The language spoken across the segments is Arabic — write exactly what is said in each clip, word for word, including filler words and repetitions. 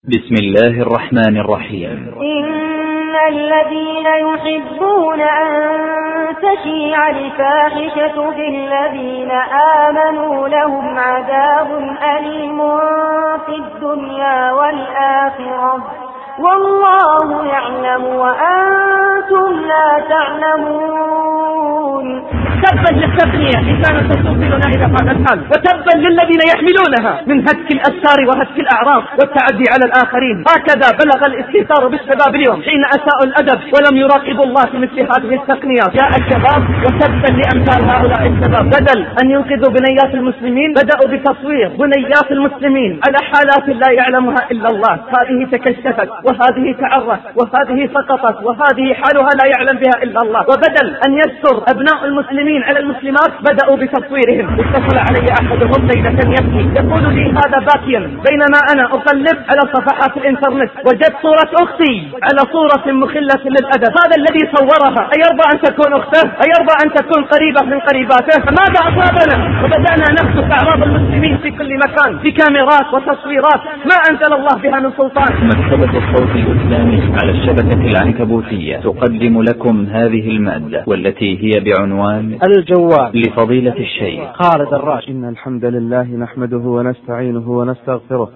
بسم الله الرحمن الرحيم. إن الذين يحبون أن تشيع الفاحشة في الذين آمنوا لهم عذاب أليم في الدنيا والآخرة والله يعلم وأنتم لا تعلمون. تبا للتقنية إن كانت توصلنا إلى هذا الحال، وتبا للذين يحملونها من هتك الأسار وهتك الأعراض والتعدي على الآخرين. هكذا بلغ الاستهتار بالشباب اليوم حين أساءوا الأدب ولم يراقبوا الله في مثل هذه التقنيات. جاء الشباب وتبا لأمثال هؤلاء الشباب، بدل أن ينقذوا بنيات المسلمين بدأوا بتصوير بنيات المسلمين على حالات لا يعلمها إلا الله. هذه تكشفت وهذه تعرت وهذه سقطت وهذه حالها لا يعلم بها إلا الله. وبدل أن يستر أبناء المسلمين على المسلمات بدأوا بتصويرهم. اتصل علي أحدهم ليلة يبكي يقول لي هذا باكيا بينما أنا أقلب على صفحات الإنترنت وجدت صورة أختي على صورة مخلة للأدب. هذا الذي صورها أيرضى أن تكون أخته؟ أيرضى أن تكون قريبة من قريباته؟ ماذا أصابنا؟ وبدأنا نخطف أعراض المسلمين في كل مكان بكاميرات وتصويرات ما أنزل الله بها من سلطان. مكتبة الصوت الإسلامي على الشبكة العنكبوتية تقدم لكم هذه المادة والتي هي بعنوان الجوال لفضيلة الشيخ خالد الراشد. إن الحمد لله نحمده ونستعينه ونستغفره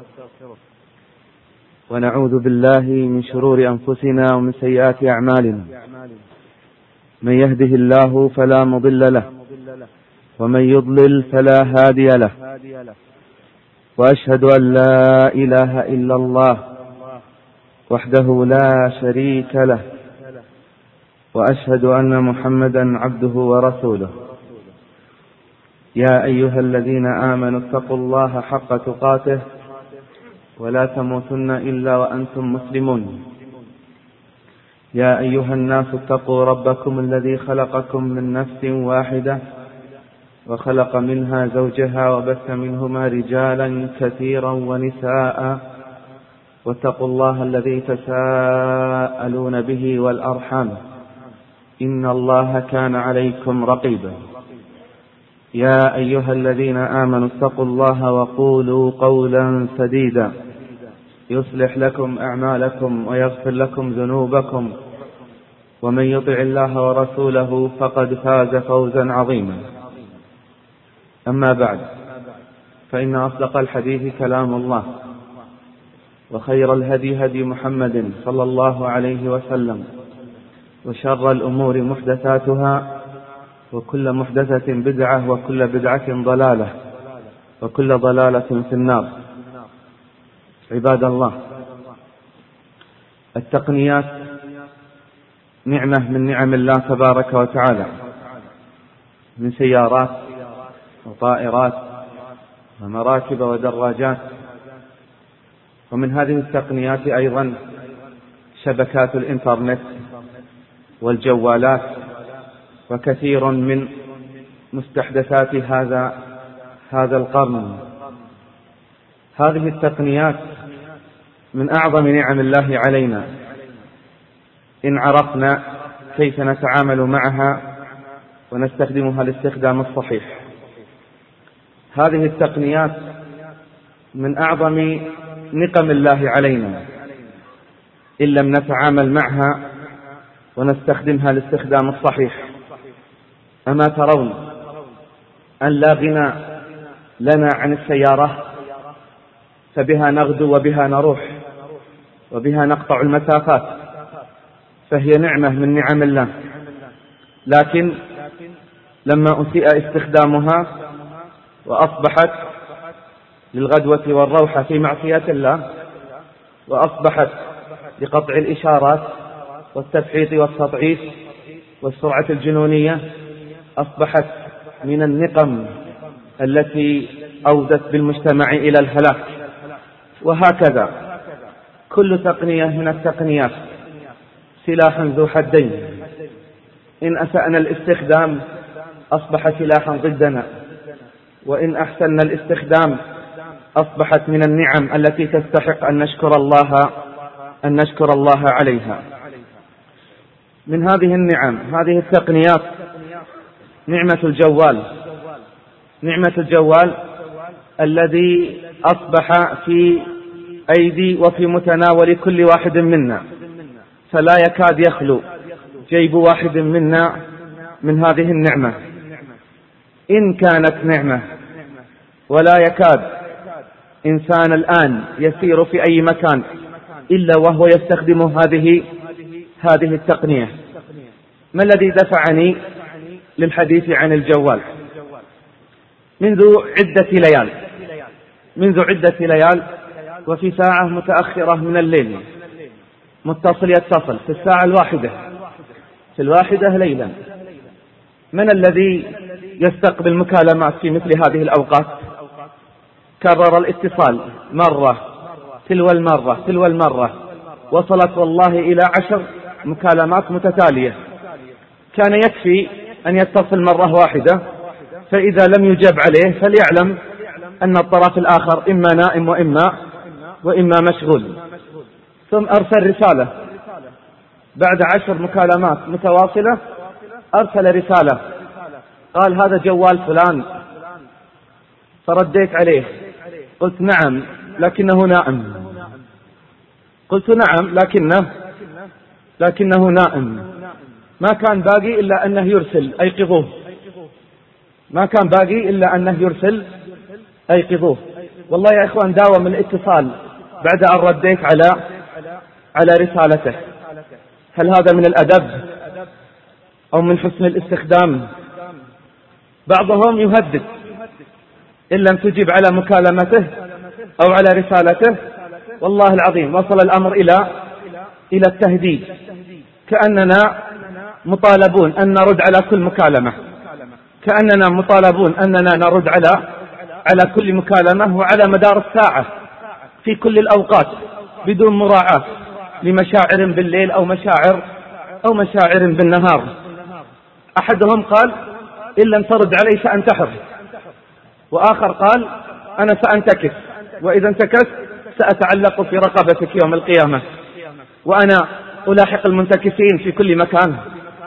ونعوذ بالله من شرور أنفسنا ومن سيئات أعمالنا. من يهده الله فلا مضل له ومن يضلل فلا هادي له، وأشهد أن لا إله إلا الله وحده لا شريك له، وأشهد أن محمدا عبده ورسوله. يا أيها الذين آمنوا اتقوا الله حق تقاته ولا تموتن إلا وأنتم مسلمون. يا أيها الناس اتقوا ربكم الذي خلقكم من نفس واحدة وخلق منها زوجها وبث منهما رجالا كثيرا ونساء، واتقوا الله الذي تساءلون به والأرحام إن الله كان عليكم رقيبا. يا أيها الذين آمنوا اتقوا الله وقولوا قولا سديدا يصلح لكم أعمالكم ويغفر لكم ذنوبكم، ومن يطع الله ورسوله فقد فاز فوزا عظيما. أما بعد، فإن أصدق الحديث كلام الله، وخير الهدي هدي محمد صلى الله عليه وسلم، وشر الأمور محدثاتها، وكل محدثة بدعة، وكل بدعة ضلالة، وكل ضلالة في النار. عباد الله، التقنيات نعمة من نعم الله تبارك وتعالى، من سيارات وطائرات ومراكب ودراجات. ومن هذه التقنيات أيضا شبكات الإنترنت والجوالات، وكثير من مستحدثات هذا هذا القرن. هذه التقنيات من أعظم نعم الله علينا إن عرفنا كيف نتعامل معها ونستخدمها الاستخدام الصحيح. هذه التقنيات من أعظم نقم الله علينا إن لم نتعامل معها ونستخدمها الاستخدام الصحيح. أما ترون أن لا غنى لنا عن السيارة؟ فبها نغدو وبها نروح وبها نقطع المسافات، فهي نعمة من نعم الله. لكن لما أسيء استخدامها وأصبحت للغدوة والروحة في معصية الله، وأصبحت لقطع الإشارات والتفحيط والتضعيف والسرعة الجنونية، أصبحت من النقم التي أودت بالمجتمع إلى الهلاك. وهكذا كل تقنية من التقنيات سلاح ذو حدين. إن أسأنا الاستخدام أصبح سلاحا ضدنا، وإن أحسننا الاستخدام أصبحت من النعم التي تستحق أن نشكر الله أن نشكر الله عليها. من هذه النعم هذه التقنيات نعمة الجوال. نعمة الجوال الذي أصبح في أيدي وفي متناول كل واحد منا، فلا يكاد يخلو جيب واحد منا من هذه النعمة إن كانت نعمة. ولا يكاد إنسان الآن يسير في أي مكان إلا وهو يستخدم هذه هذه التقنية. ما الذي دفعني للحديث عن الجوال؟ منذ عدة ليال منذ عدة ليال وفي ساعة متأخرة من الليل متصل يتصل في الساعة الواحدة في الواحدة ليلا. من الذي يستقبل مكالمات في مثل هذه الأوقات؟ كرر الاتصال مرة تلو المرة تلو المرة، وصلت والله إلى عشر مكالمات متتالية. كان يكفي أن يتصل مرة واحدة، فإذا لم يجاب عليه فليعلم أن الطرف الآخر إما نائم وإما وإما مشغول. ثم أرسل رسالة بعد عشر مكالمات متواصلة، أرسل رسالة قال هذا جوال فلان، فرديت عليه قلت نعم لكنه نائم، قلت نعم لكنه لكنه نائم. ما كان باقي إلا أنه يرسل أيقظوه، ما كان باقي إلا أنه يرسل أيقظوه. والله يا إخوان داوم الاتصال بعد أن رديت على على رسالته. هل هذا من الأدب أو من حسن الاستخدام؟ بعضهم يهدد إن لم تجب على مكالمته أو على رسالته. والله العظيم وصل الأمر إلى إلى التهديد، كأننا مطالبون أن نرد على كل مكالمة، كأننا مطالبون أننا نرد على على كل مكالمة وعلى مدار الساعة في كل الأوقات بدون مراعاة لمشاعر بالليل أو مشاعر أو مشاعر بالنهار. أحدهم قال إن لم ترد علي سأنتحر، وآخر قال أنا سأنتكس، وإذا انتكست سأتعلق في رقبتك يوم القيامة، وأنا ألاحق المنتكسين في كل مكان.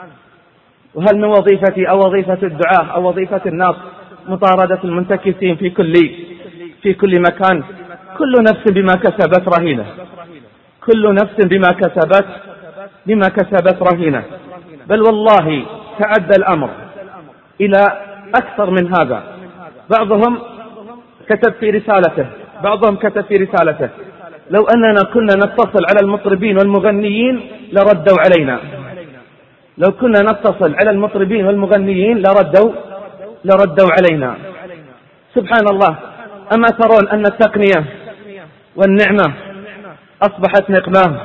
وهل من وظيفتي أو وظيفة الدعاة أو وظيفة الناس مطاردة المنتكسين في كل في كل مكان؟ كل نفس بما كسبت رهينة، كل نفس بما كسبت بما كسبت رهينة. بل والله تعدى الأمر إلى أكثر من هذا. بعضهم كتب في رسالته بعضهم كتب في رسالته لو أننا كنا نتصل على المطربين والمغنيين لردوا علينا، لو كنا نتصل على المطربين والمغنيين لردوا لردوا علينا. سبحان الله. أما ترون أن التقنية والنعمة أصبحت نقمة،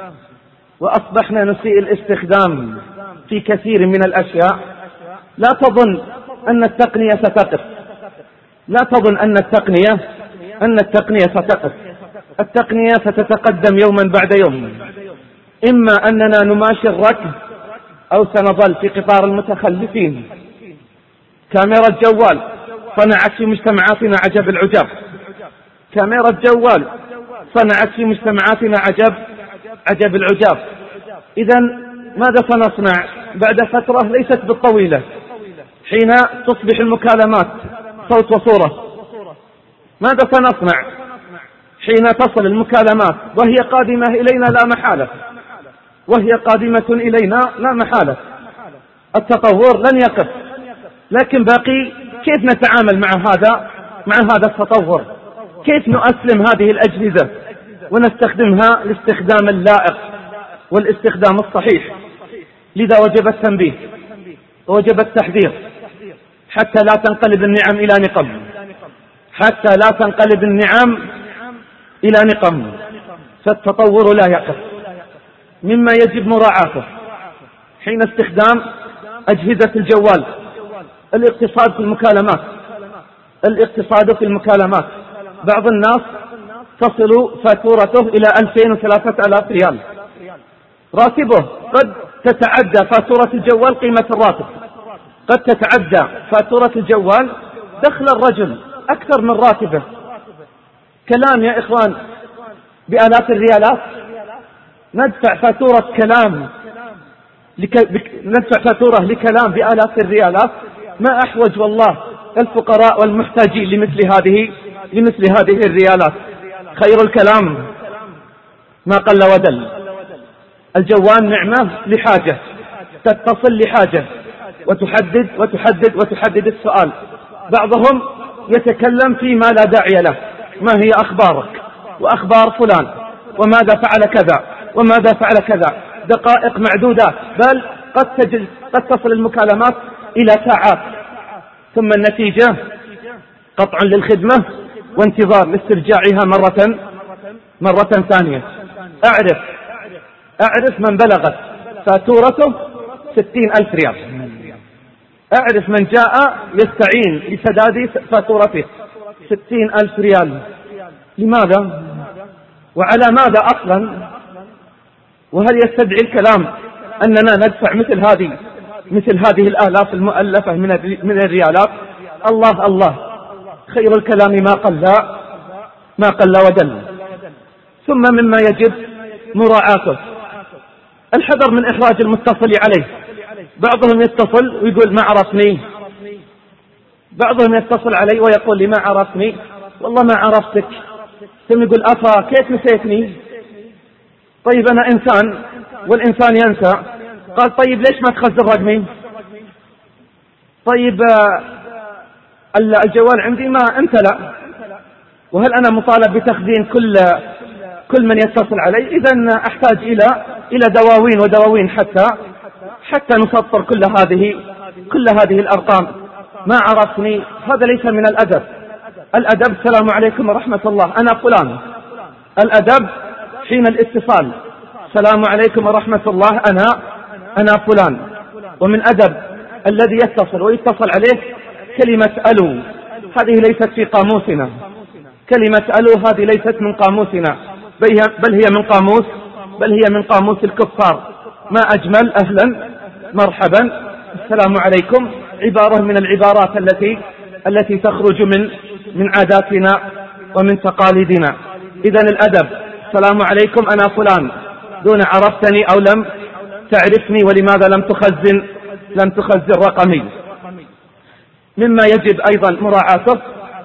وأصبحنا نسيء الاستخدام في كثير من الأشياء؟ لا تظن أن التقنية ستقف، لا تظن أن التقنية أن التقنية ستقف. التقنية ستتقدم يوما بعد يوم، إما أننا نماشي الركب أو سنظل في قطار المتخلفين. كاميرا الجوال صنعت في مجتمعاتنا عجب العجاب، كاميرا الجوال صنعت في مجتمعاتنا عجب عجب العجاب. إذن ماذا سنصنع بعد فترة ليست بالطويلة، حين تصبح المكالمات صوت وصورة؟ ماذا سنصنع حين تصل المكالمات وهي قادمة إلينا لا محالة، وهي قادمة إلينا لا محالة؟ التطور لن يقف، لكن باقي كيف نتعامل مع هذا مع هذا التطور، كيف نؤسلم هذه الأجهزة ونستخدمها الاستخدام اللائق والاستخدام الصحيح. لذا وجب التنبيه ووجب التحذير حتى لا تنقلب النعم إلى نقم، حتى لا تنقلب النعم إلى نقم. فالتطور لا يقف. مما يجب مراعاته حين استخدام أجهزة الجوال الاقتصاد في المكالمات، الاقتصاد في المكالمات. بعض الناس تصل فاتورته إلى ألفين وثلاثة آلاف ريال، راتبه قد تتعدى فاتورة الجوال قيمة الراتب، قد تتعدى فاتورة الجوال دخل الرجل أكثر من راتبه. كلام يا إخوان بآلاف الريالات، ندفع فاتورة كلام لك... بك... ندفع فاتورة لكلام بآلاف الريالات. ما أحوج والله الفقراء والمحتاجين لمثل هذه لمثل هذه الريالات. خير الكلام ما قل ودل. الجوال نعمة لحاجة، تتصل لحاجة وتحدد وتحدد وتحدد السؤال. بعضهم يتكلم فيما لا داعي له، ما هي أخبارك وأخبار فلان وماذا فعل كذا وماذا فعل كذا، دقائق معدودات، بل قد تجد قد تصل المكالمات إلى ساعات. ثم النتيجة قطع للخدمة وانتظار لاسترجاعها مرة مرة ثانية. أعرف أعرف من بلغت فاتورته ستين ألف ريال، أعرف من جاء يستعين لسداد فاتورته ستين ألف ريال. لماذا وعلى ماذا أصلا؟ وهل يستدعي الكلام أننا ندفع مثل هذه مثل هذه الآلاف المؤلفة من الريالات؟ الله الله، خير الكلام ما قل ما قل ودل. ثم مما يجب مراعاته الحذر من إخراج المتصل عليه. بعضهم يتصل ويقول ما عرفني، بعضهم يتصل علي ويقول لي ما عرفني، والله ما عرفتك. ثم يقول أفا كيف نسيتني؟ طيب أنا إنسان والإنسان ينسى. قال طيب ليش ما تخزن رقمي؟ طيب الجوال عندي ما امتلأ، وهل أنا مطالب بتخزين كل كل من يتصل علي؟ إذن أحتاج إلى إلى دواوين ودواوين حتى حتى نسطر كل هذه كل هذه الأرقام. ما عرفني، هذا ليس من الأدب. الأدب السلام عليكم ورحمة الله أنا فلان. الأدب حين الاتصال السلام عليكم ورحمة الله أنا أنا فلان. ومن أدب الذي يتصل ويتصل عليه كلمة ألو، هذه ليست في قاموسنا. كلمة ألو هذه ليست من قاموسنا، بل هي من قاموس بل هي من قاموس الكفار. ما أجمل أهلا مرحبا السلام عليكم، عبارة من العبارات التي التي تخرج من من عاداتنا ومن تقاليدنا. إذن الأدب السلام عليكم أنا فلان، دون عرفتني أو لم تعرفني ولماذا لم تخزن لم تخزن رقمي. مما يجب أيضا مراعاته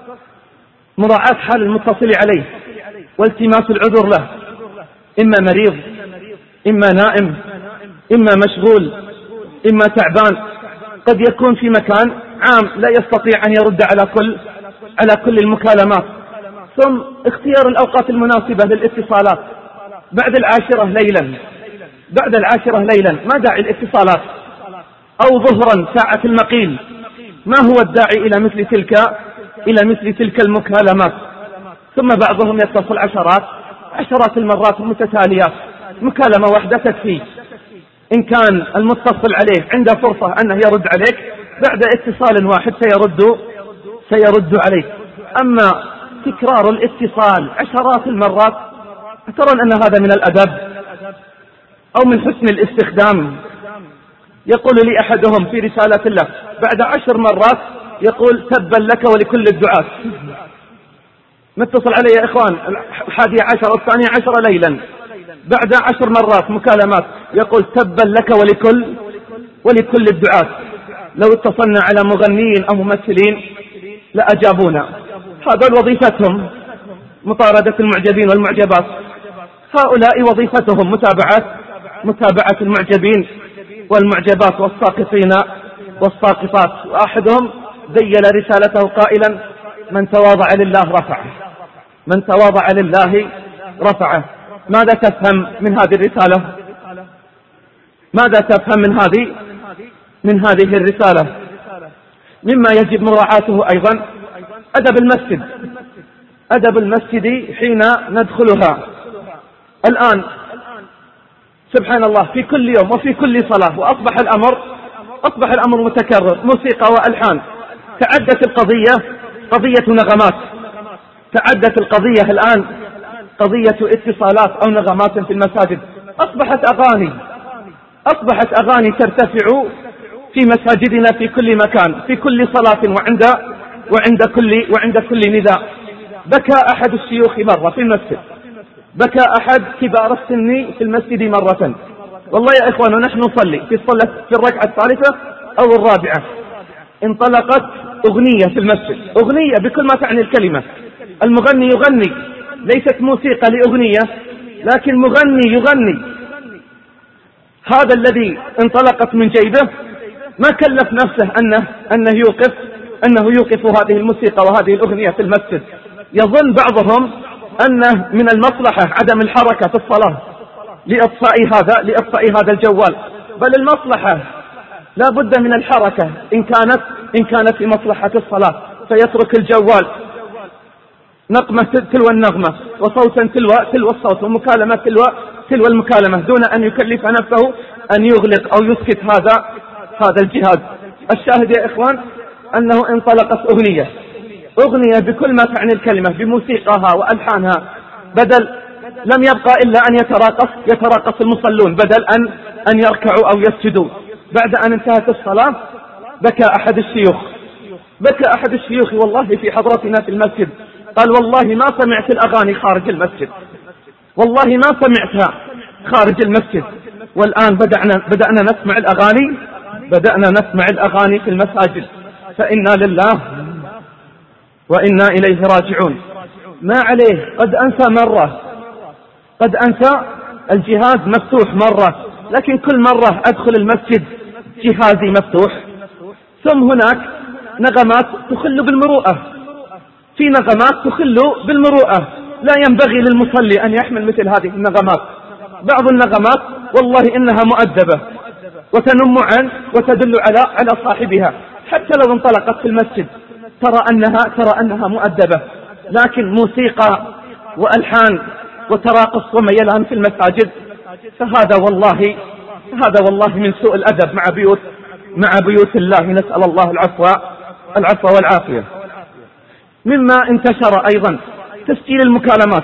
مراعاة حال المتصل عليه والتماس العذر له، إما مريض إما نائم إما مشغول إما تعبان. قد يكون في مكان عام لا يستطيع أن يرد على كل على كل المكالمات. ثم اختيار الأوقات المناسبة للاتصالات بعد العاشرة ليلا بعد العاشرة ليلا ما داعي الاتصالات، أو ظهرا ساعة المقيل، ما هو الداعي إلى مثل تلك إلى مثل تلك المكالمات. ثم بعضهم يتصل عشرات عشرات المرات متتاليات، مكالمة واحدة تكفي. إن كان المتصل عليه عنده فرصة أنه يرد عليك بعد اتصال واحد سيرد سيرد عليك. أما تكرار الاتصال عشرات المرات، ترون أن هذا من الأدب أو من حسن الاستخدام. يقول لي أحدهم في رسالة له بعد عشر مرات يقول تبا لك ولكل الدعاة. متصل علي يا إخوان الحادي عشر والثاني عشر ليلا بعد عشر مرات مكالمات يقول تبا لك ولكل ولكل الدعاة. لو اتصلنا على مغنيين أو ممثلين لأجابونا. هذا وظيفتهم مطاردة المعجبين والمعجبات. هؤلاء وظيفتهم متابعة متابعة المعجبين والمعجبات والساقطين والساقطات. وأحدهم ذيل رسالته قائلا من تواضع لله رفعه من تواضع لله رفعه. ماذا تفهم من هذه الرسالة؟ ماذا تفهم من هذه من هذه الرسالة؟ مما يجب مراعاته أيضا أدب المسجد أدب المسجد حين ندخلها. الآن سبحان الله في كل يوم وفي كل صلاة، وأصبح الأمر أصبح الأمر متكرر، موسيقى وألحان. تعدت القضية قضية نغمات، تعدت القضية الآن قضية اتصالات أو نغمات في المساجد. أصبحت أغاني أصبحت أغاني ترتفع في مساجدنا في كل مكان في كل صلاة وعند وعند كل وعند كل نداء. بكى أحد الشيوخ مرة في المسجد، بكى أحد كبار السن في المسجد مرة. والله يا إخوان ونحن نصلي في الصلاة في الركعة الثالثة أو الرابعة انطلقت أغنية في المسجد، أغنية بكل ما تعني الكلمة. المغني يغني ليست موسيقى لأغنية، لكن مغني يغني. هذا الذي انطلقت من جيبه ما كلف نفسه أنه, أنه يوقف أنه يوقف هذه الموسيقى وهذه الأغنية في المسجد. يظن بعضهم أنه من المصلحة عدم الحركة في الصلاة لإطفاء هذا لإطفاء هذا الجوال، بل المصلحة لا بد من الحركة إن كانت إن كانت في مصلحة الصلاة، فيترك الجوال نغمة تلو النغمة وصوتا تلو تلو الصوت ومكالمة تلو تلو المكالمة دون أن يكلف نفسه أن يغلق أو يسكت هذا هذا الجهاز. الشاهد يا إخوان أنه انطلقت أغنية أغنية بكل ما تعني الكلمة، بموسيقاها وألحانها، بدل لم يبقى إلا أن يتراقص يتراقص المصلون بدل أن أن يركعوا أو يسجدوا. بعد أن انتهت الصلاة بكى أحد الشيوخ بكى أحد الشيوخ والله في حضرتنا في المسجد، قال والله ما سمعت الأغاني خارج المسجد، والله ما سمعتها خارج المسجد، والآن بدأنا بدأنا نسمع الأغاني بدأنا نسمع الأغاني في المساجد، فإنا لله وإنا إليه راجعون. ما عليه، قد أنسى مرة قد أنسى الجهاز مفتوح مرة، لكن كل مرة أدخل المسجد جهازي مفتوح. ثم هناك نغمات تخل بالمروءة، في نغمات تخل بالمروءة، لا ينبغي للمصلي أن يحمل مثل هذه النغمات. بعض النغمات والله إنها مؤدبة وتنم عن وتدل على على صاحبها، حتى لو انطلقت في المسجد ترى أنها ترى أنها مؤدبة، لكن موسيقى وألحان وتراقص وميلان في المساجد فهذا والله هذا والله من سوء الأدب مع بيوت مع بيوت الله، نسأل الله العفو العفو والعافية. مما انتشر أيضا تسجيل المكالمات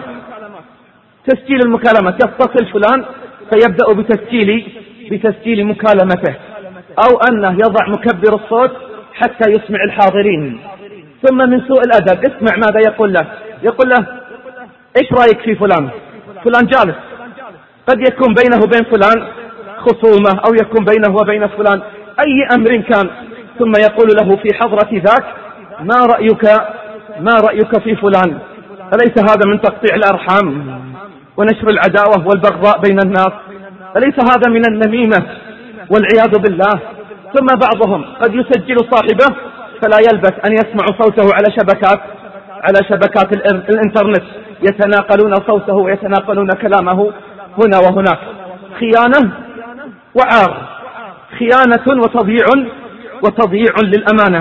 تسجيل المكالمات يتصل فلان فيبدأ بتسجيل بتسجيل مكالمته، أو أنه يضع مكبر الصوت حتى يسمع الحاضرين. ثم من سوء الأدب اسمع ماذا يقول له يقول له إيش رأيك في فلان فلان جالس، قد يكون بينه وبين فلان خصومة أو يكون بينه وبين فلان أي أمر كان، ثم يقول له في حضرة ذاك ما رأيك ما رأيك في فلان، أليس هذا من تقطيع الأرحام ونشر العداوة والبغضاء بين الناس؟ أليس هذا من النميمة والعياذ بالله؟ ثم بعضهم قد يسجل صاحبه فلا يلبث أن يسمع صوته على شبكات على شبكات الإنترنت، يتناقلون صوته ويتناقلون كلامه هنا وهناك. خيانة وعار، خيانة وتضييع وتضييع للأمانة.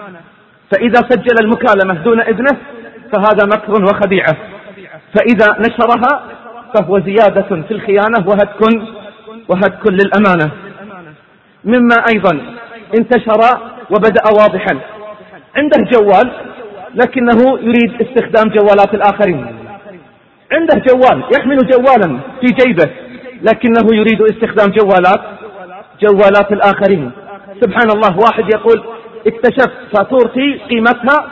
فإذا سجل المكالمة دون إذنه فهذا مكر وخديعة، فإذا نشرها فهو زيادة في الخيانة وهتك وهتك للأمانة. مما أيضا انتشر وبدأ واضحا، عنده جوال لكنه يريد استخدام جوالات الآخرين، عنده جوال يحمل جوالا في جيبه لكنه يريد استخدام جوالات جوالات الآخرين. سبحان الله، واحد يقول اكتشفت فاتورتي قيمتها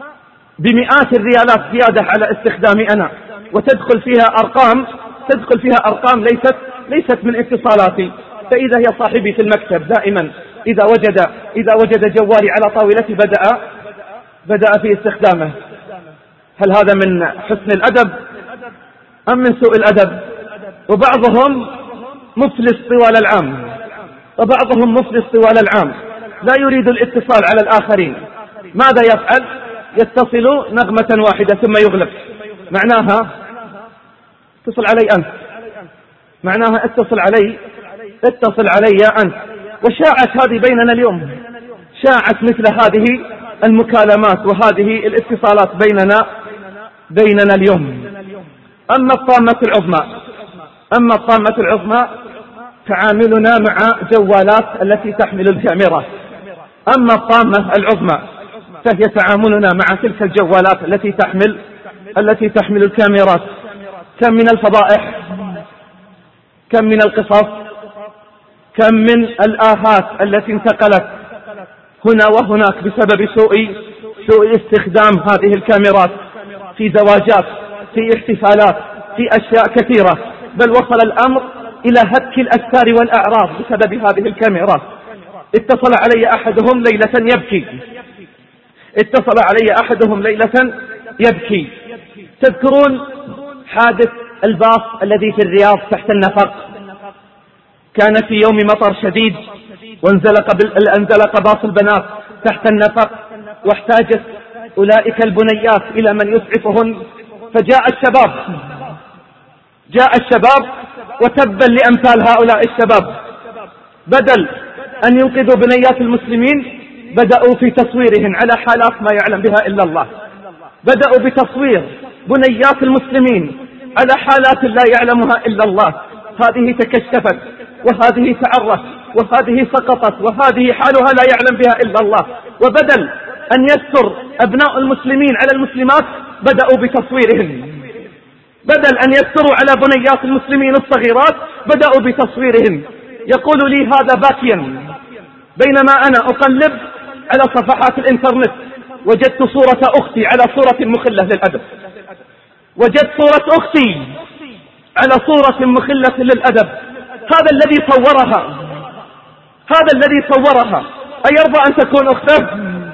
بمئات الريالات زيادة على استخدامي أنا، وتدخل فيها أرقام تدخل فيها أرقام ليست ليست من اتصالاتي، فإذا هي صاحبي في المكتب دائما إذا وجد إذا وجد جوالي على طاولتي بدأ بدأ في استخدامه. هل هذا من حسن الأدب أم من سوء الأدب؟ وبعضهم مفلس طوال العام وبعضهم مفلس طوال العام لا يريد الاتصال على الآخرين. ماذا يفعل؟ يتصل نغمة واحدة ثم يغلق، معناها اتصل علي أنت، معناها اتصل علي اتصل علي يا أنت. وشاعت هذه بيننا اليوم، شاعت مثل هذه المكالمات وهذه الاتصالات بيننا بيننا اليوم. أما الطامة العظمى أما الطامة العظمى تعاملنا مع جوالات التي تحمل الكاميرا. أما الطامة العظمى فهي تعاملنا مع تلك الجوالات التي تحمل التي تحمل الكاميرات. كم من الفضائح، كم من القصص، كم من الآهات التي انتقلت هنا وهناك بسبب سوء سوء استخدام هذه الكاميرات في زواجات، في احتفالات، في أشياء كثيرة، بل وصل الأمر إلى هتك الأستار والأعراض بسبب هذه الكاميرات. اتصل علي أحدهم ليلة يبكي اتصل علي أحدهم ليلة يبكي تذكرون حادث الباص الذي في الرياض تحت النفق. كان في يوم مطر شديد وانزلق انزلق باص البنات تحت النفق، واحتاجت أولئك البنيات إلى من يسعفهن، فجاء الشباب جاء الشباب وتبا لأمثال هؤلاء الشباب، بدل أن ينقذوا بنيات المسلمين بدأوا في تصويرهن على حالات ما يعلم بها إلا الله. بدأوا بتصوير بنيات المسلمين على حالات لا يعلمها إلا الله. هذه تكشفت، وهذه تعرت، وهذه سقطت، وهذه حالها لا يعلم بها إلا الله. وبدل أن يستر أبناء المسلمين على المسلمات بدأوا بتصويرهن، بدل أن يستروا على بنيات المسلمين الصغيرات بدأوا بتصويرهن. يقول لي هذا باكيا بينما أنا أقلب على صفحات الإنترنت وجدت صورة أختي على صورة مخلة للأدب، وجدت صورة أختي على صورة مخلة للأدب. هذا الذي صورها هذا الذي صورها أيرضى أن تكون أخته؟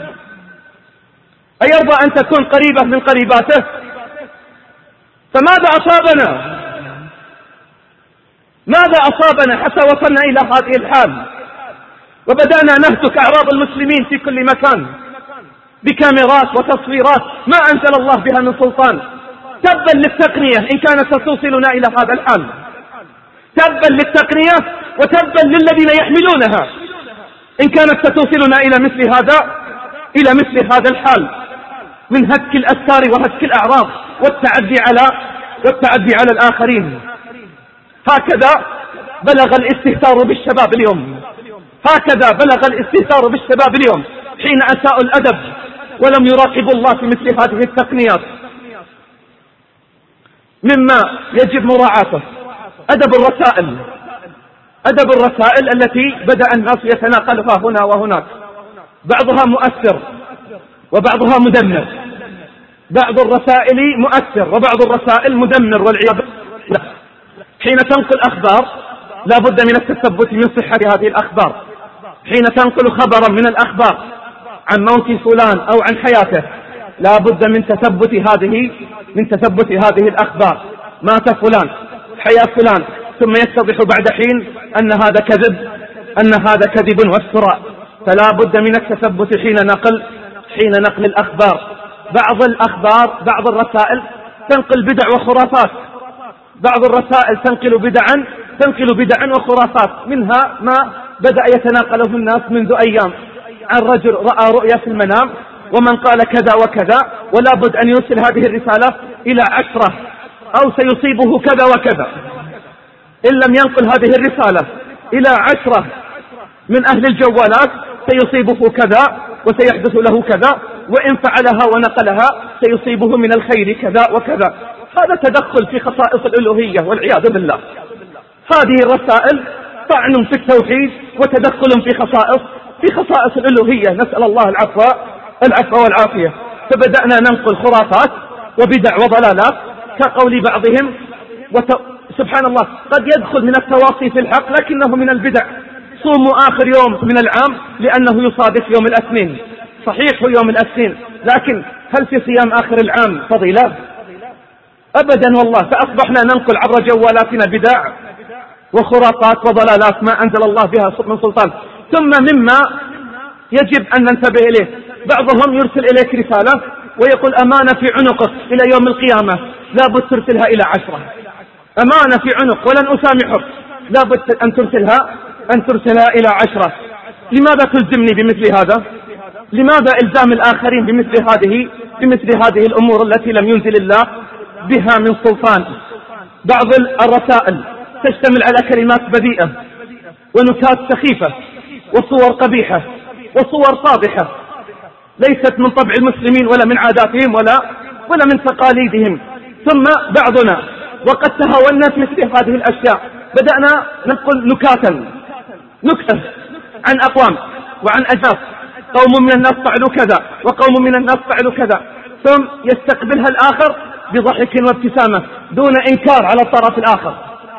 أيرضى أن تكون قريبة من قريباته؟ فماذا أصابنا؟ ماذا أصابنا حتى وصلنا إلى هذه الحال؟ وبدأنا نهتك أعراض المسلمين في كل مكان بكاميرات وتصويرات ما أنزل الله بها من سلطان. تبا للتقنية إن كانت ستوصلنا إلى هذا الحال، تبا للتقنية وتبا للذين يحملونها إن كانت ستوصلنا إلى مثل هذا إلى مثل هذا الحال من هتك الأستار وهتك الأعراض والتعدي على والتعدي على الآخرين. هكذا بلغ الاستهتار بالشباب اليوم، هكذا بلغ الاستهتار بالشباب اليوم حين أساءوا الأدب ولم يراقبوا الله في مثل هذه التقنيات. مما يجب مراعاته أدب الرسائل، أدب الرسائل التي بدأ الناس يتناقلها هنا وهناك، بعضها مؤثر وبعضها مدمر، بعض الرسائل مؤثر وبعض الرسائل مدمر والعياذ بالله. حين تنقل أخبار لا بد من التثبت من صحة هذه الأخبار. حين تنقل خبرا من الأخبار عن موت فلان أو عن حياته لا بد من تثبت هذه من تثبت هذه الأخبار. مات فلان، حياة فلان، ثم يتضح بعد حين أن هذا كذب أن هذا كذب وافتراء. فلا بد من التثبت حين نقل حين نقل الأخبار. بعض الأخبار بعض الرسائل تنقل بدع وخرافات، بعض الرسائل تنقل بدعا تنقل بدعا وخرافات، منها ما بدأ يتناقله الناس منذ أيام عن رجل رأى رؤيا في المنام ومن قال كذا وكذا، ولا بد أن يرسل هذه الرسالة إلى عشرة أو سيصيبه كذا وكذا. إن لم ينقل هذه الرسالة إلى عشرة من أهل الجوالات سيصيبه كذا وسيحدث له كذا، وإن فعلها ونقلها سيصيبه من الخير كذا وكذا. هذا تدخل في خصائص الألوهية والعياذ بالله. هذه الرسائل طعن في التوحيد وتدخل في خصائص في خصائص الألوهية، نسأل الله العفو العفو والعافية. فبدأنا ننقل خرافات وبدع وضلالات كقول بعضهم وت... سبحان الله قد يدخل من التواصي في الحق لكنه من البدع. صوموا آخر يوم من العام لأنه يصادف يوم الاثنين، صحيح هو يوم الاثنين، لكن هل في صيام آخر العام فضيلة؟ أبدا والله. فأصبحنا ننقل عبر جوالاتنا بدع وخرافات وضلالات ما أنزل الله بها من سلطان. ثم مما يجب أن ننتبه إليه بعضهم يرسل إليك رسالة ويقول أمانة في عنقك إلى يوم القيامة، لا بد ترسلها إلى عشرة. أمانة في عنق ولن أسامحك، لا بد أن ترسلها أن ترسلها إلى عشرة. لماذا تلزمني بمثل هذا؟ لماذا إلزام الآخرين بمثل هذه بمثل هذه الأمور التي لم ينزل الله بها من سلطان؟ بعض الرسائل تشتمل على كلمات بذيئة ونكات سخيفة وصور قبيحة وصور فاضحة ليست من طبع المسلمين ولا من عاداتهم ولا ولا من تقاليدهم. ثم بعضنا وقد تهاونت مثل هذه الأشياء بدأنا نقول نكاتا نكتة عن أقوام وعن أجناس، قوم من الناس فعلوا كذا وقوم من الناس فعلوا كذا، ثم يستقبلها الآخر بضحك وابتسامة دون إنكار على الطرف الآخر.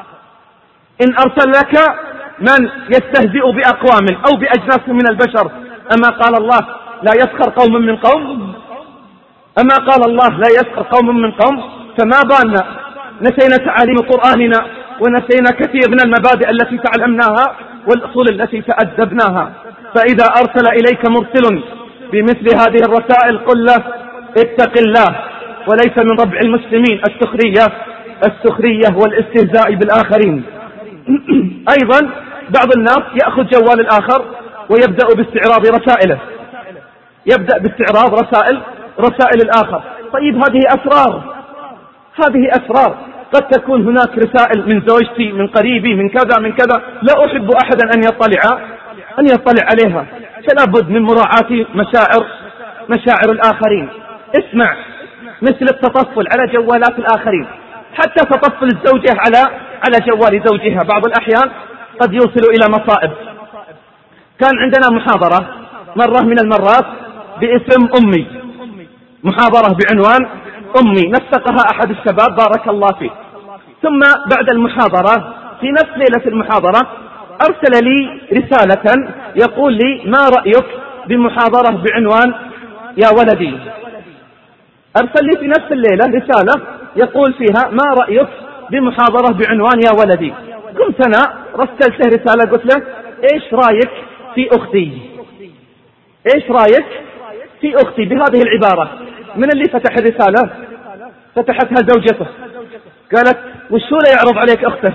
إن أرسل لك من يستهزئ بأقوام أو بأجناس من البشر، أما قال الله لا يسخر قوم من قوم؟ أما قال الله لا يسخر قوم من قوم؟ فما بالنا نسينا تعاليم قرآننا، ونسينا كثير من المبادئ التي تعلمناها والأصول التي تأدبناها. فإذا أرسل إليك مرسل بمثل هذه الرسائل قل له اتق الله، وليس من ربع المسلمين السخرية السخرية والاستهزاء بالآخرين. أيضا بعض الناس يأخذ جوال الآخر ويبدأ باستعراض رسائله، يبدأ باستعراض رسائل رسائل الآخر. طيب هذه أسرار، هذه أسرار. قد تكون هناك رسائل من زوجتي، من قريبي، من كذا من كذا، لا أحب أحدا أن يطلع أن يطلع عليها، فلا بد من مراعاة مشاعر مشاعر الآخرين. اسمع، مثل التطفل على جوالات الآخرين، حتى تطفل الزوجة على على جوال زوجها بعض الأحيان قد يوصل إلى مصائب. كان عندنا محاضرة مرة من المرات باسم أمي، محاضرة بعنوان أمي، نسقها أحد الشباب بارك الله فيه. ثم بعد المحاضرة في نفس ليلة المحاضرة أرسل لي رسالة يقول لي ما رأيك بمحاضرة بعنوان يا ولدي. أرسل لي في نفس الليلة رسالة يقول فيها ما رأيك بمحاضرة بعنوان يا ولدي. قمت أنا رسلته رسالة قلت له إيش رأيك في أختي، إيش رأيك في أختي بهذه العبارة. من اللي فتح الرسالة؟ فتحتها زوجته، قالت وشو لا يعرض عليك أخته؟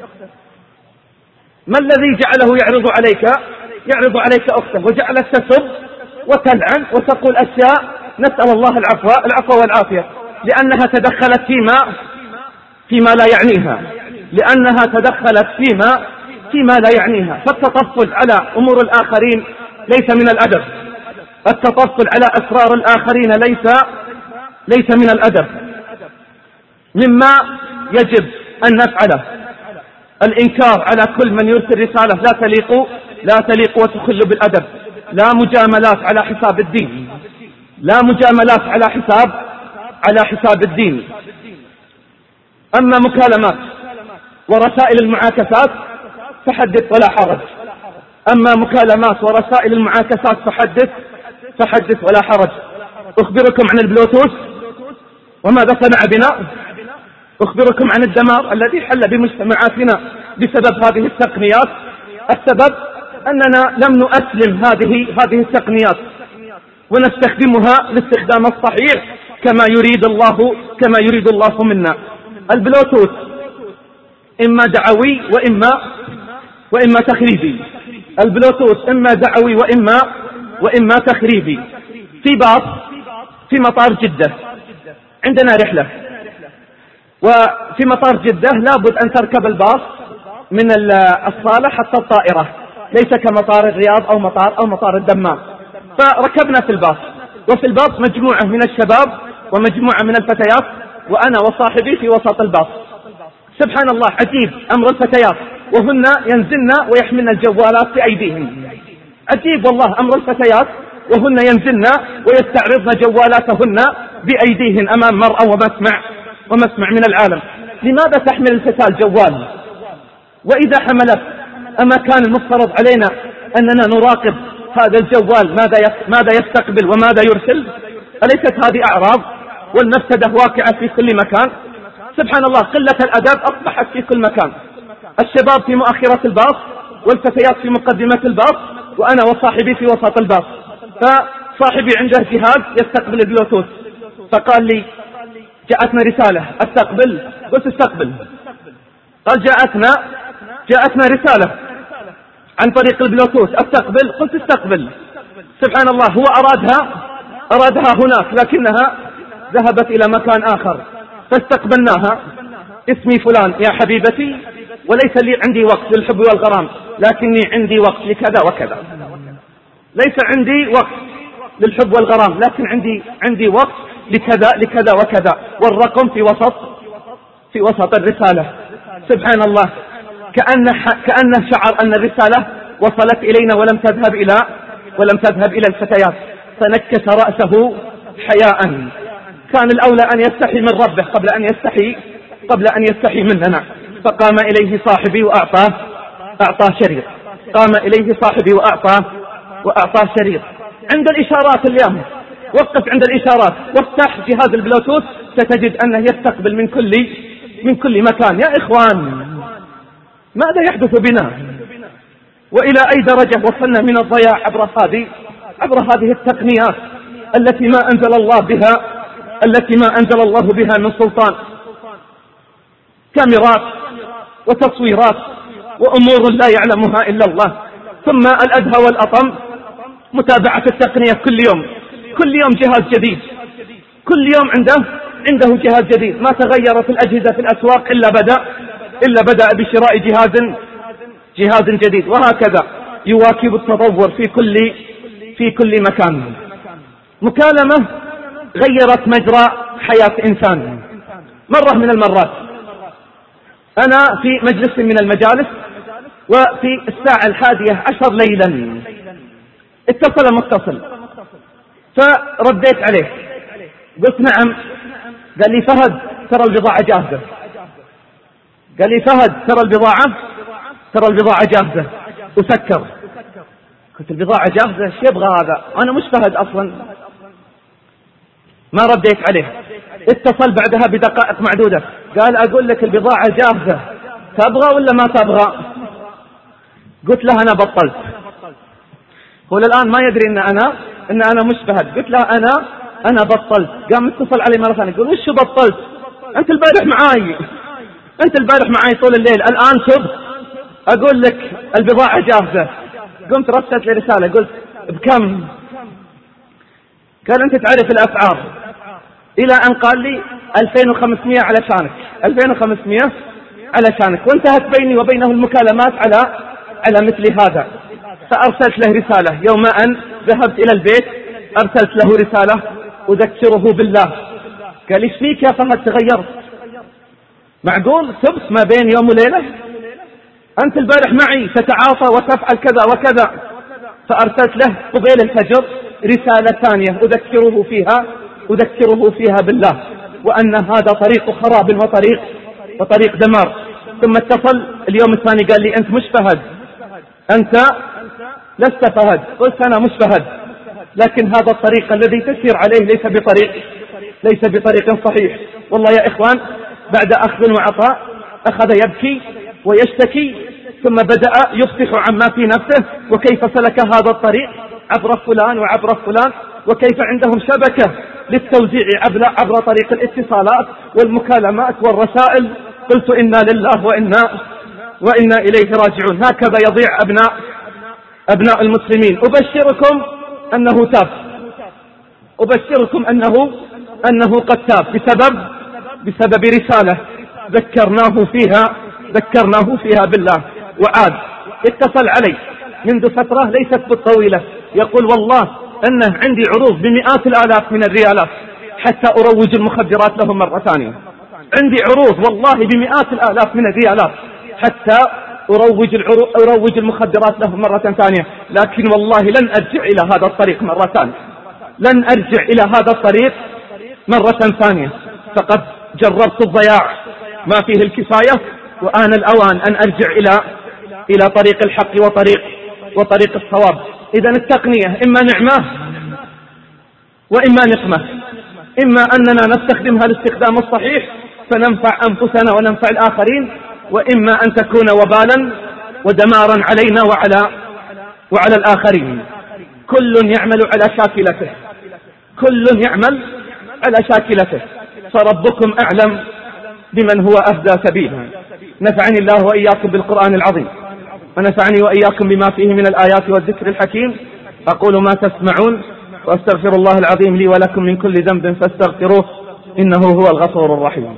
ما الذي جعله يعرض عليك يعرض عليك أخته؟ وجعلت تسب وتلعن وتقول أشياء نسأل الله العفو العفو والعافية، لأنها تدخلت فيما فيما لا يعنيها، لأنها تدخلت فيما فيما لا يعنيها. فالتطفل على أمور الآخرين ليس من الأدب، التطفل على أسرار الآخرين ليس ليس من الأدب. مما يجب أن نفعله الإنكار على كل من يرسل رسالة لا تليق لا تليق وتخل بالأدب. لا مجاملات على حساب الدين، لا مجاملات على حساب على حساب الدين. أما مكالمات ورسائل المعاكسات فحدث ولا حرج، أما مكالمات ورسائل المعاكسات فحدث فحدث ولا حرج. أخبركم عن البلوتوث وماذا صنع بنا، أخبركم عن الدمار الذي حل بمجتمعاتنا بسبب هذه التقنيات. السبب أننا لم نؤسلم هذه هذه التقنيات ونستخدمها الاستخدام الصحيح كما يريد الله كما يريد الله منا. البلوتوث إما دعوي وإما وإما تخريبي، البلوتوث إما دعوي وإما وإما تخريبي. في باص في مطار جدة، عندنا رحلة، وفي مطار جدة لابد أن تركب الباص من الصالة حتى الطائرة، ليس كمطار الرياض أو مطار أو مطار الدمام. فركبنا في الباص، وفي الباص مجموعة من الشباب ومجموعة من الفتيات، وأنا وصاحبي في وسط الباص. سبحان الله، عجيب أمر الفتيات، وهن ينزلن ويحملن الجوالات في أيديهن. عجيب والله أمر الفتيات، وهن ينزلن ويستعرضن جوالاتهن بأيديهن أمام مرأة ومسمع ومسمع من العالم. لماذا تحمل الفتاة الجوال؟ وإذا حملت أما كان المفترض علينا أننا نراقب هذا الجوال ماذا ماذا يستقبل وماذا يرسل؟ أليست هذه أعراض والمفسدة واقعة في كل مكان؟ سبحان الله، قلة الأدب أصبحت في كل مكان. الشباب في مؤخرة الباص والفتيات في مقدمة الباص، وأنا وصاحبي في وسط الباص. فصاحبي عنده جهاز يستقبل البلوتوث، فقال لي جاءتنا رسالة استقبل. قلت استقبل. قال جاءتنا جاءتنا رسالة عن طريق البلوتوث استقبل. قلت استقبل. سبحان الله، هو أرادها أرادها هناك لكنها ذهبت إلى مكان آخر، فاستقبلناها. اسمي فلان يا حبيبتي، وليس لي عندي وقت للحب والغرام، لكني عندي وقت لكذا وكذا. ليس عندي وقت للحب والغرام، لكن عندي عندي وقت لكذا لكذا وكذا، والرقم في وسط في وسط الرسالة. سبحان الله، كأنه كأنه شعر أن الرسالة وصلت إلينا ولم تذهب إلى ولم تذهب إلى الفتيات، فنكس رأسه حياء. كان الأولى أن يستحي من ربه قبل أن يستحي قبل أن يستحي مننا. فقام إليه صاحبي وأعطاه أعطاه شريط. قام إليه صاحبي وأعطاه وأعطاه شريط. عند الإشارات اليوم، وقف عند الإشارات وافتح جهاز البلوتوث، ستجد أنه يستقبل من كل من كل مكان. يا إخوان، ماذا يحدث بنا؟ وإلى أي درجة وصلنا من الضياع عبر هذه عبر هذه التقنيات التي ما أنزل الله بها التي ما أنزل الله بها من سلطان. كاميرات وتصويرات وأمور لا يعلمها إلا الله. ثم الأدهى والأطم متابعة التقنية كل يوم كل يوم جهاز جديد، كل يوم عنده عنده جهاز جديد. ما تغيرت الأجهزة في الأسواق إلا بدأ إلا بدأ بشراء جهاز جهاز جديد، وهكذا يواكب التطور في كل في كل مكان. مكالمة غيرت مجرى حياة إنسان. مرة من المرات أنا في مجلس من المجالس، وفي الساعة الحادية عشر ليلا اتصل متصل، فرديت عليه قلت نعم. قال لي فهد ترى البضاعة جاهزة. قال لي فهد ترى البضاعة ترى البضاعة جاهزة وسكر. قلت البضاعة جاهزة؟ ايش يبغى هذا؟ أنا مش فهد أصلا. ما رديت عليه. اتصل بعدها بدقائق معدودة قال أقول لك البضاعة جاهزة، تبغى ولا ما تبغى؟ قلت له أنا بطلت. هو الآن ما يدري إن أنا إن أنا مش فهد. قلت له أنا أنا بطلت. قام اتصل علي مرة ثانية يقول وش بطلت؟ أنت البارح معاي أنت البارح معاي طول الليل، الآن تبغى أقول لك البضاعة جاهزة. قمت رسلت لي رسالة قلت بكم؟ قال أنت تعرف الأسعار. إلى أن قال لي ألفين وخمسمائة علشانك ألفين وخمسمائة علشانك، وانتهت بيني وبينه المكالمات على على مثل هذا. فأرسلت له رسالة يوم أن ذهبت إلى البيت، أرسلت له رسالة أذكره بالله. قال إيش فيك يا فهد تغيرت؟ معقول سبت ما بين يوم وليلة؟ أنت البارح معي تتعاطى وتفعل كذا وكذا. فأرسلت له قبيل الفجر رسالة ثانية أذكره فيها أذكره فيها بالله، وأن هذا طريق خراب وطريق وطريق دمار. ثم اتصل اليوم الثاني قال لي أنت مش فهد، أنت لست فهد. قلت أنا مش فهد، لكن هذا الطريق الذي تسير عليه ليس بطريق ليس بطريق صحيح. والله يا إخوان، بعد أخذ وعطاء أخذ يبكي ويشتكي، ثم بدأ يفصح عما في نفسه وكيف سلك هذا الطريق عبر فلان وعبر فلان، وكيف عندهم شبكة للتوزيع عبر طريق الاتصالات والمكالمات والرسائل. قلت إنا لله وإنا وإنا إليه راجعون. هكذا يضيع أبناء أبناء المسلمين. أبشركم أنه تاب أبشركم أنه أنه قد تاب بسبب بسبب رسالة ذكرناه فيها ذكرناه فيها بالله وعاد. اتصل علي منذ فترة ليست بالطويلة يقول والله أنه عندي عروض بمئات الآلاف من الريالات حتى أروج المخدرات لهم مرة ثانية. عندي عروض والله بمئات الآلاف من الريالات حتى أروج أروج المخدرات لهم مرة ثانية، لكن والله لن أرجع إلى هذا الطريق مرة ثانية لن أرجع إلى هذا الطريق مرة ثانية. فقد جربت الضياع ما فيه الكفاية، وآن الأوان أن أرجع إلى إلى طريق الحق وطريق وطريق الصواب. إذن التقنية إما نعمة وإما نقمة، إما أننا نستخدمها الاستخدام الصحيح فننفع أنفسنا وننفع الآخرين، وإما أن تكون وبالا ودمارا علينا وعلى وعلى الآخرين. كل يعمل على شاكلته كل يعمل على شاكلته فربكم أعلم بمن هو أهدى سبيلا. نفعني الله وإياكم بالقرآن العظيم، ونفعني وإياكم بما فيه من الآيات والذكر الحكيم. أقول ما تسمعون وأستغفر الله العظيم لي ولكم من كل ذنب فاستغفروه إنه هو الغفور الرحيم.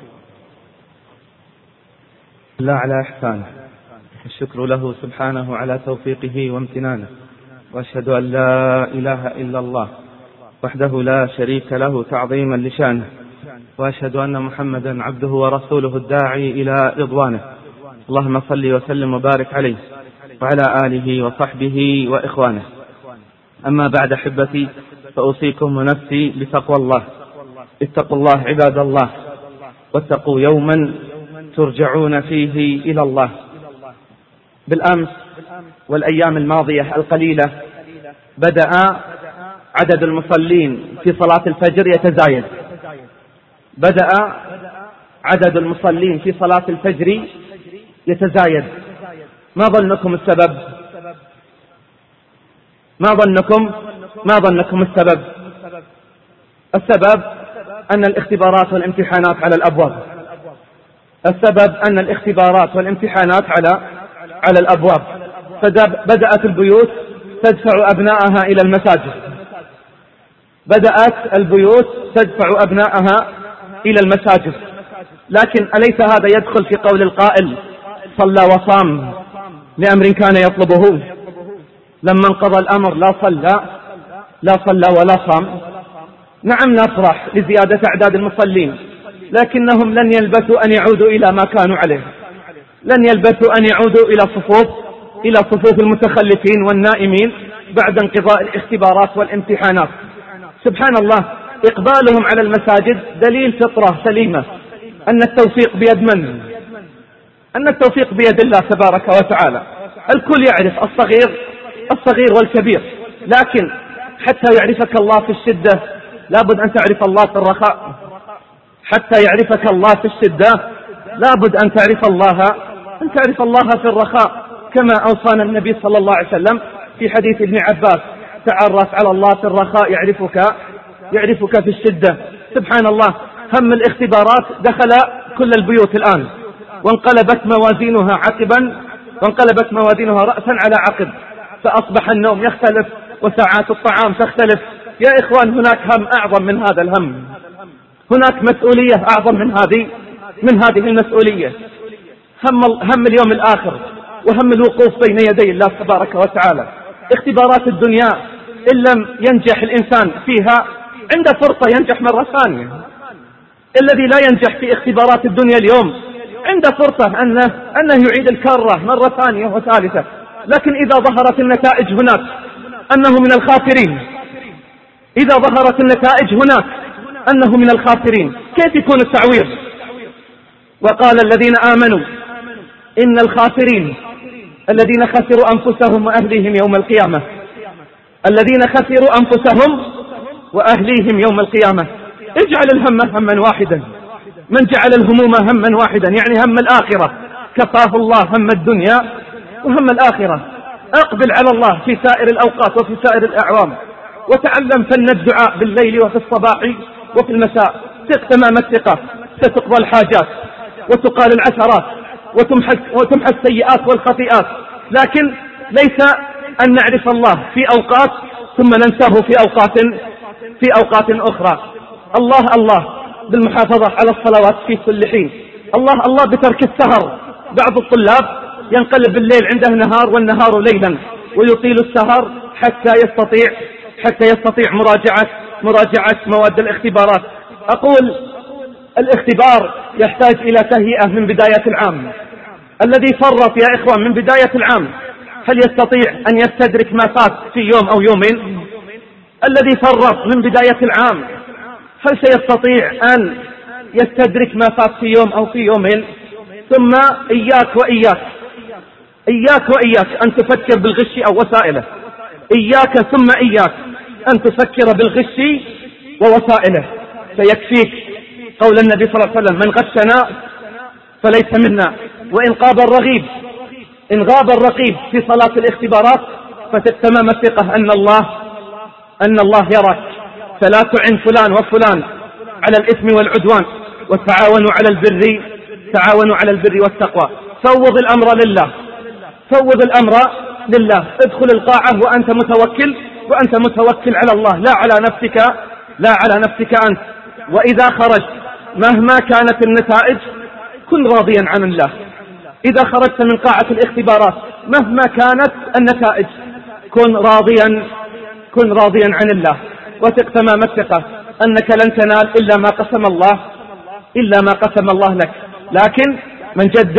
الله على إحسانه، الشكر له سبحانه على توفيقه وامتنانه، وأشهد أن لا إله إلا الله وحده لا شريك له تعظيما لشانه، وأشهد أن محمدا عبده ورسوله الداعي إلى رضوانه. اللهم صل وسلم وبارك عليه وعلى آله وصحبه وإخوانه. أما بعد أحبتي، فأوصيكم ونفسي بتقوى الله. اتقوا الله عباد الله، واتقوا يوما ترجعون فيه إلى الله. بالأمس والأيام الماضية القليلة بدأ عدد المصلين في صلاة الفجر يتزايد، بدأ عدد المصلين في صلاة الفجر يتزايد. ما ظنكم السبب؟ ما ظنكم ما ظنكم السبب؟ السبب أن الاختبارات والامتحانات على الأبواب. السبب أن الاختبارات والامتحانات على على الأبواب. فبدأت البيوت تدفع أبنائها إلى المساجد. بدأت البيوت تدفع أبنائها إلى المساجد. لكن أليس هذا يدخل في قول القائل صلى وصام لأمر كان يطلبه؟ لما انقضى الأمر لا صلى لا صلى ولا صام. نعم نفرح لزيادة أعداد المصلين، لكنهم لن يلبثوا أن يعودوا إلى ما كانوا عليه. لن يلبثوا أن يعودوا إلى صفوف إلى صفوف المتخلفين والنائمين بعد انقضاء الاختبارات والامتحانات. سبحان الله، إقبالهم على المساجد دليل فطرة سليمة أن التوفيق بيد من؟ أن التوفيق بيد الله تبارك وتعالى. الكل يعرف الصغير الصغير والكبير، لكن حتى يعرفك الله في الشدة لابد أن تعرف الله في الرخاء. حتى يعرفك الله في الشدة لابد أن تعرف الله أن تعرف الله في الرخاء، كما أوصانا النبي صلى الله عليه وسلم في حديث ابن عباس: تعرف على الله في الرخاء يعرفك يعرفك في الشدة. سبحان الله، هم الاختبارات دخل كل البيوت الآن، وانقلبت موازينها عقبا وانقلبت موازينها رأسا على عقب، فأصبح النوم يختلف وساعات الطعام تختلف. يا إخوان، هناك هم أعظم من هذا الهم، هناك مسؤولية أعظم من هذه من هذه المسؤولية. هم هم اليوم الآخر وهم الوقوف بين يدي الله تبارك وتعالى. اختبارات الدنيا إن لم ينجح الإنسان فيها عنده فرصة ينجح مرة ثانية. الذي لا ينجح في اختبارات الدنيا اليوم عنده فرصة أنه, أنه يعيد الكرة مرة ثانية وثالثة. لكن إذا ظهرت النتائج هناك أنه من الخاسرين، إذا ظهرت النتائج هناك أنه من الخاسرين، كيف يكون التعويض؟ وقال الذين آمنوا إن الخاسرين الذين خسروا أنفسهم وأهليهم يوم القيامة. الذين خسروا أنفسهم وأهليهم يوم القيامة. اجعل الهم هما واحدا. من جعل الهموم هما واحدا يعني هم الآخرة كفاه الله هم الدنيا وهم الآخرة. أقبل على الله في سائر الأوقات وفي سائر الأعوام، وتعلم فن الدعاء بالليل وفي الصباح وفي المساء. ثق تمام الثقة ستقضى الحاجات وتقال العثرات وتمحى السيئات والخطيئات. لكن ليس أن نعرف الله في أوقات ثم ننساه في أوقات في أوقات أخرى. الله الله بالمحافظة على الصلوات في كل حين. الله الله بترك السهر. بعض الطلاب ينقلب بالليل عنده نهار والنهار ليلا، ويطيل السهر حتى يستطيع حتى يستطيع مراجعة مراجعة مواد الاختبارات. أقول الاختبار يحتاج إلى تهيئة من بداية العام. الذي فرط يا إخوان من بداية العام هل يستطيع أن يستدرك ما فات في يوم أو يومين؟ الذي فرط من بداية العام هل سيستطيع أن يستدرك ما فات في يوم أو في يومين؟ ثم إياك وإياك إياك وإياك أن تفكر بالغش أو وسائله. إياك ثم إياك أن تفكر بالغش ووسائله. فيكفيك قول النبي صلى الله عليه وسلم: من غشنا فليس منا. وإن غاب الرغيب إن غاب الرقيب في صلاة الاختبارات فتتمم الثقة أن الله أن الله يراك. فلا تعن فلان وفلان على الإثم والعدوان، وتعاونوا على البر تعاونوا على البر والتقوى. فوض الأمر لله فوض الأمر لله. ادخل القاعة وأنت متوكل وأنت متوكل على الله، لا على نفسك لا على نفسك أنت. وإذا خرجت مهما كانت النتائج كن راضيا عن الله. إذا خرجت من قاعة الاختبارات مهما كانت النتائج كن راضيا كن راضيا عن الله، وثق تمام الثقة أنك لن تنال إلا ما قسم الله إلا ما قسم الله لك. لكن من جد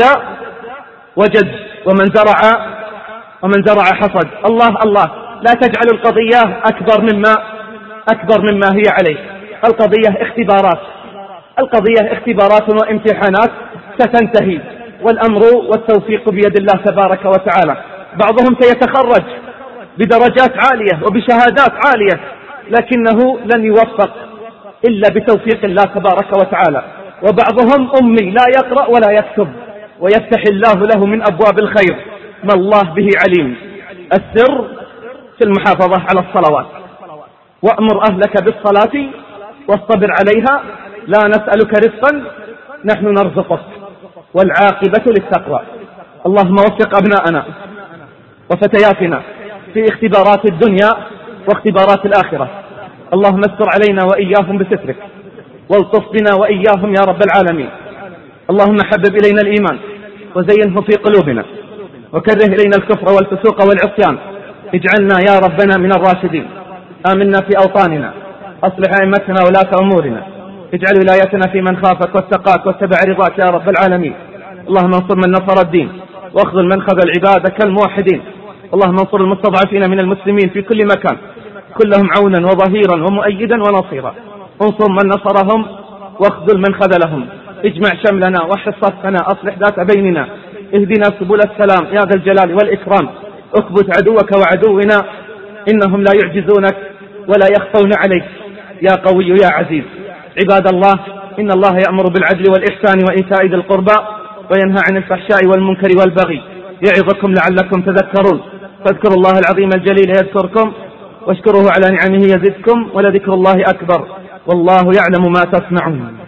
وجد ومن زرع ومن زرع حصد. الله الله لا تجعل القضية أكبر مما أكبر مما هي عليه. القضية اختبارات القضية اختبارات وامتحانات ستنتهي، والأمر والتوفيق بيد الله تبارك وتعالى. بعضهم سيتخرج بدرجات عالية وبشهادات عالية، لكنه لن يوفق إلا بتوفيق الله تبارك وتعالى. وبعضهم أمي لا يقرأ ولا يكتب، ويفتح الله له من أبواب الخير ما الله به عليم. السر في المحافظة على الصلوات، وأمر أهلك بالصلاة واصطبر عليها، لا نسألك رزقا نحن نرزقك، والعاقبة للتقوى. اللهم وفق أبناءنا وفتياتنا في اختبارات الدنيا واختبارات الآخرة. اللهم استر علينا وإياهم بسترك، والطف بنا وإياهم يا رب العالمين. اللهم حبب إلينا الإيمان وزينه في قلوبنا، وكره إلينا الكفر والفسوق والعصيان. اجعلنا يا ربنا من الراشدين. آمنا في أوطاننا، أصلح أئمتنا ولاة أمورنا، اجعل ولايتنا في من خافك واتقاك واتبع رضاك يا رب العالمين. اللهم انصر من نصر الدين، واخذل من خذل عبادك الموحدين. اللهم انصر المستضعفين من المسلمين في كل مكان، كلهم عونا وظهيرا ومؤيدا ونصيرا. انصر من نصرهم واخذل من خذلهم. اجمع شملنا وحص صفنا، أصلح ذات بيننا، اهدنا سبل السلام يا ذا الجلال والإكرام. اكبت عدوك وعدونا، إنهم لا يعجزونك ولا يخفون عليك يا قوي يا عزيز. عباد الله، إن الله يأمر بالعدل والإحسان وإيتاء ذي القربى وينهى عن الفحشاء والمنكر والبغي، يعظكم لعلكم تذكرون. فاذكروا الله العظيم الجليل يذكركم، واشكروه على نعمه يزدكم، ولذكر الله أكبر، والله يعلم ما تصنعون.